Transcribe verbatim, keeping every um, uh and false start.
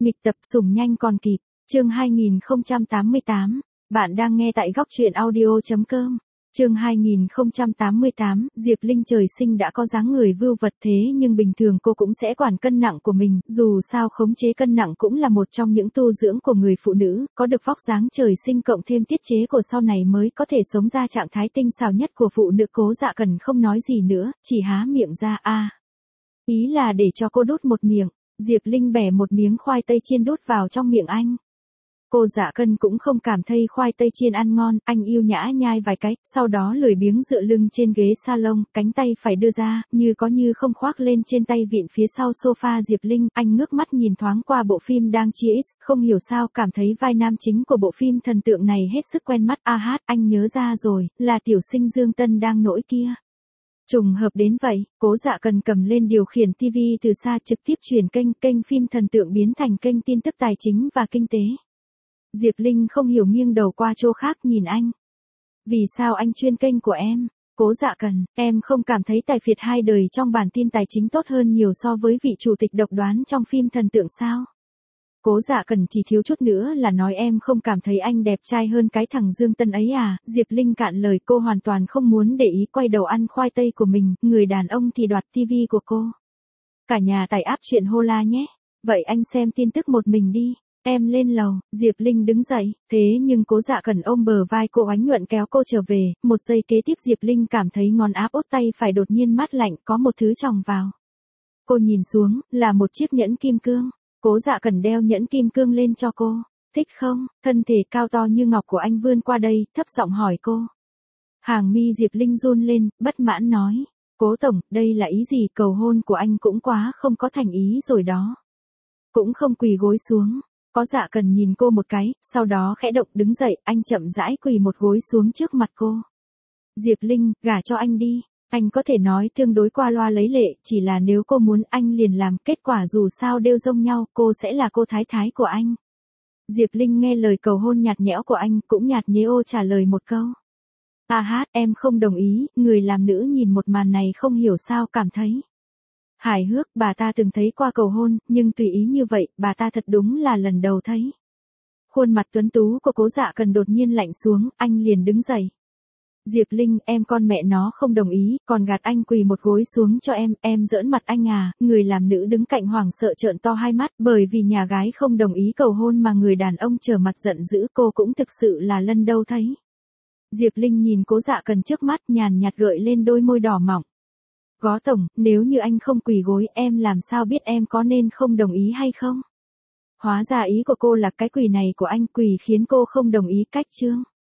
Nghịch tập sủng nhanh còn kịp, chương hai nghìn không trăm tám mươi tám, bạn đang nghe tại góc truyện audio chấm com. Chương hai nghìn không trăm tám mươi tám, Diệp Linh trời sinh đã có dáng người vưu vật thế nhưng bình thường cô cũng sẽ quản cân nặng của mình, dù sao khống chế cân nặng cũng là một trong những tu dưỡng của người phụ nữ, có được vóc dáng trời sinh cộng thêm tiết chế của sau này mới có thể sống ra trạng thái tinh xảo nhất của phụ nữ. Cố Dạ Cần không nói gì nữa, chỉ há miệng ra a. À. Ý là để cho cô đút một miệng. Diệp Linh bẻ một miếng khoai tây chiên đút vào trong miệng anh. Cô Dạ Cần cũng không cảm thấy khoai tây chiên ăn ngon, anh yêu nhã nhai vài cái, sau đó lười biếng dựa lưng trên ghế salon, cánh tay phải đưa ra, như có như không khoác lên trên tay vịn phía sau sofa Diệp Linh, anh ngước mắt nhìn thoáng qua bộ phim đang chiếu, không hiểu sao cảm thấy vai nam chính của bộ phim thần tượng này hết sức quen mắt. A hát, anh nhớ ra rồi, là tiểu sinh Dương Tân đang nổi kia. Trùng hợp đến vậy, Cố Dạ Cần cầm lên điều khiển ti vi từ xa trực tiếp chuyển kênh, kênh phim thần tượng biến thành kênh tin tức tài chính và kinh tế. Diệp Linh không hiểu nghiêng đầu qua chỗ khác nhìn anh. Vì sao anh chuyên kênh của em? Cố Dạ Cần, em không cảm thấy tài phiệt hai đời trong bản tin tài chính tốt hơn nhiều so với vị chủ tịch độc đoán trong phim thần tượng sao? Cố Dạ Cần chỉ thiếu chút nữa là nói em không cảm thấy anh đẹp trai hơn cái thằng Dương Tân ấy à? Diệp Linh cạn lời, cô hoàn toàn không muốn để ý, quay đầu ăn khoai tây của mình, người đàn ông thì đoạt tivi của cô. Cả nhà tải app chuyện Hola nhé. Vậy anh xem tin tức một mình đi. Em lên lầu. Diệp Linh đứng dậy, thế nhưng Cố Dạ Cần ôm bờ vai cô oánh nhuận kéo cô trở về, một giây kế tiếp Diệp Linh cảm thấy ngón áp út tay phải đột nhiên mát lạnh, có một thứ chòng vào. Cô nhìn xuống, là một chiếc nhẫn kim cương. Cố Dạ Cần đeo nhẫn kim cương lên cho cô. Thích không? Thân thể cao to như ngọc của anh vươn qua đây, thấp giọng hỏi cô. Hàng mi Diệp Linh run lên, bất mãn nói. Cố tổng, đây là ý gì? Cầu hôn của anh cũng quá không có thành ý rồi đó. Cũng không quỳ gối xuống. Cố Dạ Cần nhìn cô một cái, sau đó khẽ động đứng dậy, anh chậm rãi quỳ một gối xuống trước mặt cô. Diệp Linh, gả cho anh đi. Anh có thể nói tương đối qua loa lấy lệ, chỉ là nếu cô muốn anh liền làm, kết quả dù sao đều giống nhau, cô sẽ là cô thái thái của anh. Diệp Linh nghe lời cầu hôn nhạt nhẽo của anh, cũng nhạt nhẽo trả lời một câu. À hát, em không đồng ý. Người làm nữ nhìn một màn này không hiểu sao cảm thấy hài hước. Bà ta từng thấy qua cầu hôn, nhưng tùy ý như vậy, bà ta thật đúng là lần đầu thấy. Khuôn mặt tuấn tú của Cố Dạ Cần đột nhiên lạnh xuống, anh liền đứng dậy. Diệp Linh, em con mẹ nó không đồng ý, còn gạt anh quỳ một gối xuống cho em, em giỡn mặt anh à? Người làm nữ đứng cạnh hoảng sợ trợn to hai mắt, bởi vì nhà gái không đồng ý cầu hôn mà người đàn ông trở mặt giận dữ, cô cũng thực sự là lần đầu thấy. Diệp Linh nhìn Cố Dạ Cần trước mắt, nhàn nhạt gợi lên đôi môi đỏ mỏng. Cố tổng, nếu như anh không quỳ gối, em làm sao biết em có nên không đồng ý hay không? Hóa ra ý của cô là cái quỳ này của anh quỳ khiến cô không đồng ý. Cách chương